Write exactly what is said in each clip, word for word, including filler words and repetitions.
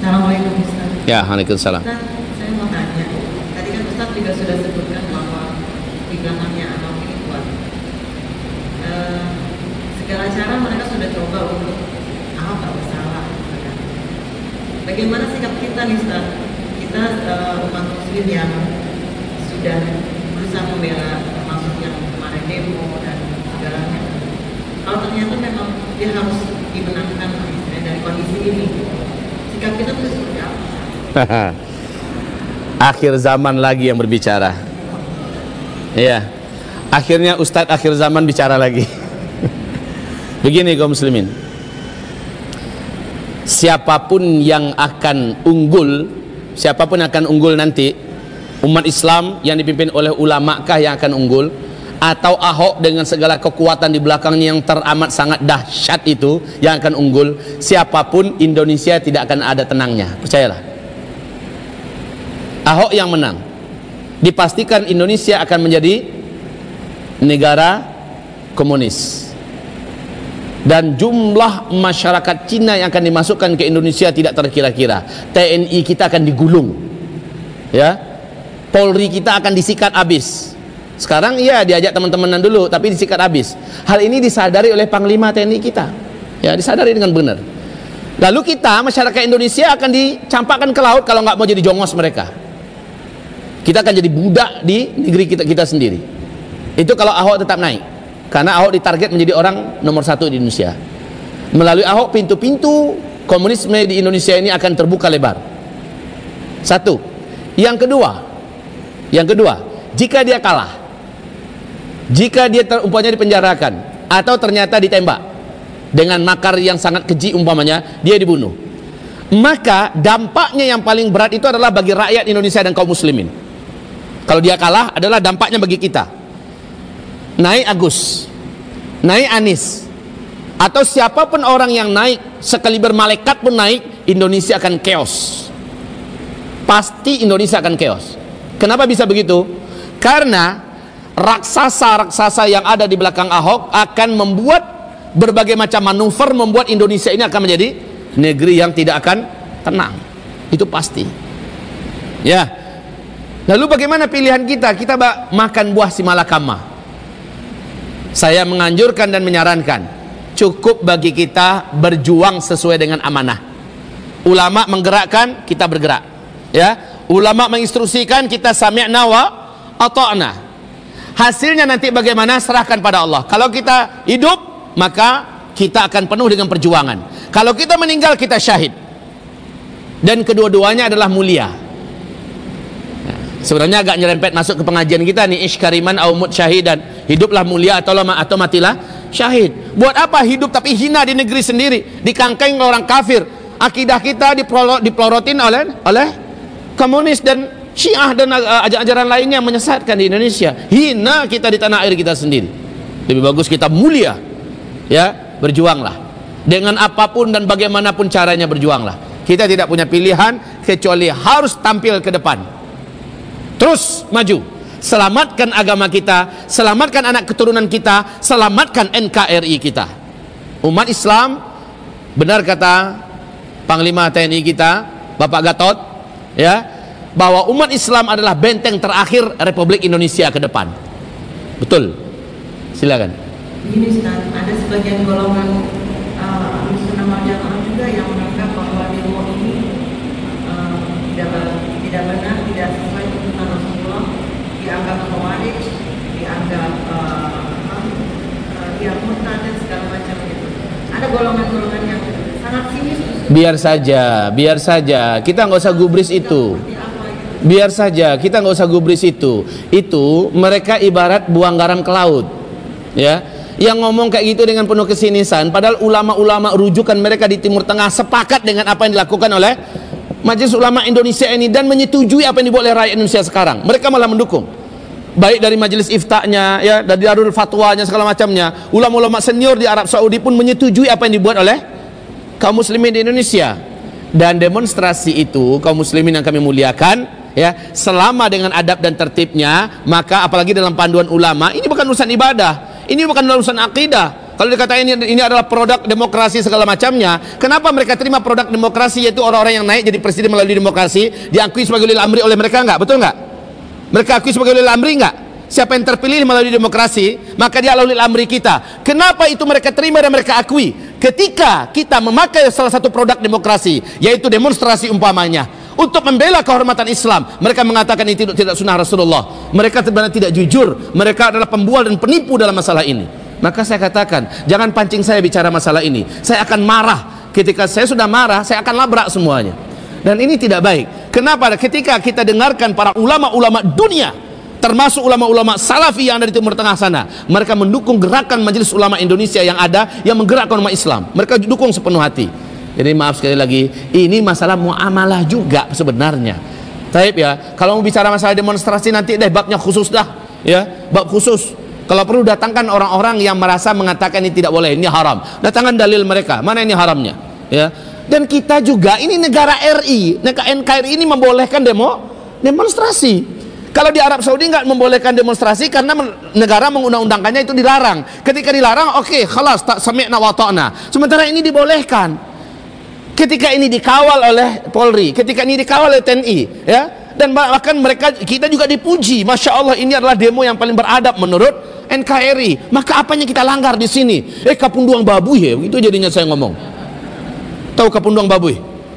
Assalamualaikum Ustaz. Ya, waalaikumsalam. Ustaz, saya mau tanya. Tadi kan Ustaz juga sudah sebutkan bahwa di belakangnya Ahok ini kuat. Uh, segala cara mereka sudah coba untuk Ahok tak bersalah. Bagaimana sikap kita nih Ustaz? Kita uh, umat muslim yang sudah berusaha membela, termasuk yang kemarin demo dan segalanya. Kalau ternyata memang dia harus dimenangkan dari kondisi ini, sikap kita itu seperti apa? Akhir zaman lagi yang berbicara. Iya. Akhirnya Ustadz akhir zaman bicara lagi. Begini kaum muslimin, siapapun yang akan unggul, siapapun akan unggul nanti, umat Islam yang dipimpin oleh ulama kah yang akan unggul, atau Ahok dengan segala kekuatan di belakangnya yang teramat sangat dahsyat itu yang akan unggul, siapapun Indonesia tidak akan ada tenangnya, percayalah. Ahok yang menang, dipastikan Indonesia akan menjadi negara komunis, dan jumlah masyarakat Cina yang akan dimasukkan ke Indonesia tidak terkira-kira. T N I kita akan digulung, ya, Polri kita akan disikat habis. Sekarang iya diajak teman-temanan dulu, tapi disikat habis. Hal ini disadari oleh Panglima T N I kita, ya, disadari dengan benar. Lalu kita masyarakat Indonesia akan dicampakkan ke laut kalau nggak mau jadi jongos mereka. Kita akan jadi budak di negeri kita kita sendiri. Itu kalau Ahok tetap naik, karena Ahok ditarget menjadi orang nomor satu di Indonesia. Melalui Ahok pintu-pintu komunisme di Indonesia ini akan terbuka lebar. Satu. Yang kedua, yang kedua, jika dia kalah, jika dia umpamanya dipenjarakan atau ternyata ditembak dengan makar yang sangat keji, umpamanya dia dibunuh, maka dampaknya yang paling berat itu adalah bagi rakyat Indonesia dan kaum muslimin. Kalau dia kalah adalah dampaknya bagi kita. Naik Agus, naik Anies, atau siapapun orang yang naik, sekaliber malaikat pun naik, Indonesia akan chaos. Pasti Indonesia akan chaos. Kenapa bisa begitu? Karena raksasa-raksasa yang ada di belakang Ahok akan membuat berbagai macam manuver, membuat Indonesia ini akan menjadi negeri yang tidak akan tenang. Itu pasti. Ya. Lalu bagaimana pilihan kita? Kita makan buah si malakama. Saya menganjurkan dan menyarankan, cukup bagi kita berjuang sesuai dengan amanah. Ulama menggerakkan, kita bergerak, ya. Ulama menginstruksikan, kita sami'na wa ata'na. Hasilnya nanti bagaimana, serahkan pada Allah. Kalau kita hidup, maka kita akan penuh dengan perjuangan. Kalau kita meninggal, kita syahid. Dan kedua-duanya adalah mulia. Sebenarnya agak nyerempet masuk ke pengajian kita nih, iskariman au mut syahidan, hiduplah mulia atau lama atau matilah syahid. Buat apa hidup tapi hina di negeri sendiri, dikangkeng orang kafir, akidah kita dipelorotin oleh oleh komunis dan Syiah dan ajaran-ajaran lainnya yang menyesatkan di Indonesia. Hina kita di tanah air kita sendiri. Lebih bagus kita mulia, ya, berjuanglah dengan apapun dan bagaimanapun caranya, berjuanglah. Kita tidak punya pilihan kecuali harus tampil ke depan. Terus maju, selamatkan agama kita, selamatkan anak keturunan kita, selamatkan N K R I kita. Umat Islam, benar kata Panglima T N I kita, Bapak Gatot, ya, bahwa umat Islam adalah benteng terakhir Republik Indonesia ke depan. Betul. Silakan. Ini Ustaz, ada sebagian golongan uh, Sunnah wal Jamaah juga yang menganggap bahwa demo ini uh, tidak tidak benar, tidak sesuai tuntunan Rasulullah, dianggap khawarij, dianggap uh, uh, dia murtad dan segala macam gitu. Ada golongan-golongan yang sangat sinis. Biar saja, biar saja. Kita nggak usah gubris itu. Biar saja, kita nggak usah gubris itu. Itu mereka ibarat buang garam ke laut, ya. Yang ngomong kayak gitu dengan penuh kesinisan, padahal ulama-ulama rujukan mereka di Timur Tengah sepakat dengan apa yang dilakukan oleh Majelis Ulama Indonesia ini dan menyetujui apa yang dibuat oleh rakyat Indonesia sekarang. Mereka malah mendukung, baik dari majelis iftaknya, ya, dari darul fatwanya, segala macamnya. Ulama-ulama senior di Arab Saudi pun menyetujui apa yang dibuat oleh kaum muslimin di Indonesia. Dan demonstrasi itu, kaum muslimin yang kami muliakan, ya, selama dengan adab dan tertibnya, maka apalagi dalam panduan ulama, ini bukan urusan ibadah, ini bukan urusan akidah. Kalau dikatakan ini, ini adalah produk demokrasi segala macamnya, kenapa mereka terima produk demokrasi, yaitu orang-orang yang naik jadi presiden melalui demokrasi, diakui sebagai ulil amri oleh mereka enggak? Betul enggak? Mereka akui sebagai ulil amri enggak? Siapa yang terpilih melalui demokrasi, maka dia adalah ulil amri kita. Kenapa itu mereka terima dan mereka akui? Ketika kita memakai salah satu produk demokrasi, yaitu demonstrasi umpamanya, untuk membela kehormatan Islam, mereka mengatakan ini tidak, tidak sunnah Rasulullah. Mereka sebenarnya tidak jujur. Mereka adalah pembual dan penipu dalam masalah ini. Maka saya katakan, jangan pancing saya bicara masalah ini. Saya akan marah. Ketika saya sudah marah, saya akan labrak semuanya. Dan ini tidak baik. Kenapa? Ketika kita dengarkan para ulama-ulama dunia, termasuk ulama-ulama salafi yang ada di Timur Tengah sana, mereka mendukung gerakan Majelis Ulama Indonesia yang ada, yang menggerakkan umat Islam. Mereka dukung sepenuh hati. Jadi maaf sekali lagi, ini masalah muamalah juga sebenarnya. Taib ya, kalau mau bicara masalah demonstrasi nanti deh babnya khusus dah, ya, bab khusus. Kalau perlu datangkan orang-orang yang merasa mengatakan ini tidak boleh, ini haram. Datangkan dalil mereka, mana ini haramnya, ya. Dan kita juga, ini negara R I, negara N K R I ini membolehkan demo, demonstrasi. Kalau di Arab Saudi nggak membolehkan demonstrasi karena negara mengundang-undangkannya itu dilarang. Ketika dilarang, oke, okay, khalas, tak sami'na wa ta'na. Sementara ini dibolehkan. Ketika ini dikawal oleh Polri, ketika ini dikawal oleh T N I, ya. Dan bahkan mereka, kita juga dipuji, masya Allah, ini adalah demo yang paling beradab menurut N K R I. Maka apanya kita langgar di sini? Eh, Kapunduang Babuy ya, itu jadinya saya ngomong. Tahu Kapunduang Babuy?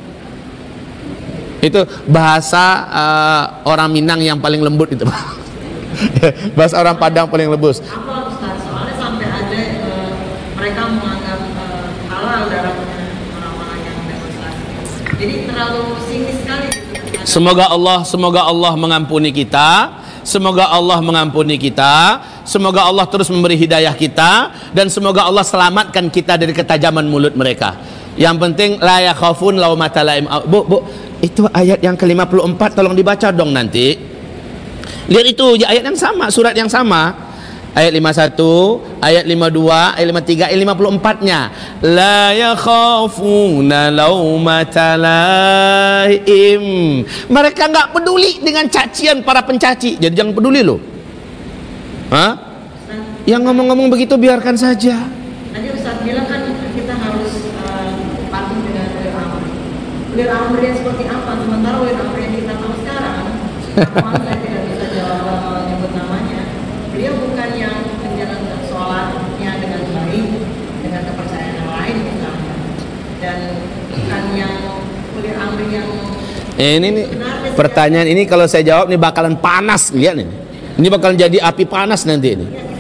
Itu bahasa uh, orang Minang yang paling lembut itu. Bahasa orang Padang paling lembut. Apa Ustaz? Soalnya sampai ada uh, mereka menganggap uh, halal darahnya orang-orang yang demonstrasi. Jadi terlalu sinis sekali. Semoga Allah, semoga Allah mengampuni kita. Semoga Allah mengampuni kita. Semoga Allah terus memberi hidayah kita, dan semoga Allah selamatkan kita dari ketajaman mulut mereka. Yang penting la yakhafun laumata laim. Bu, bu, itu ayat yang ke lima puluh empat tolong dibaca dong nanti. Lihat itu ayat yang sama, surat yang sama. Ayat lima puluh satu, ayat lima puluh dua, ayat lima puluh tiga, ayat lima puluh empat-nya. La yakhafuna laumata laim. Mereka enggak peduli dengan cacian para pencaci. Jadi jangan peduli loh. Hah? Yang ngomong-ngomong begitu biarkan saja. Tadi Ustaz bilang kan kita harus uh, patuh dengan ulil amri. Ulil amri yang seperti apa? Sementara ulil amri yang kita tahu sekarang, saya tidak bisa jawab menyebut namanya. Beliau bukan yang menjalankan sholatnya dengan baik, dengan kepercayaan yang lain misalnya, dan bukan yang ulil amri yang eh, ini nih pertanyaan ini kalau saya jawab nih bakalan panas, lihat nih. Ini bakalan jadi api panas nanti ini.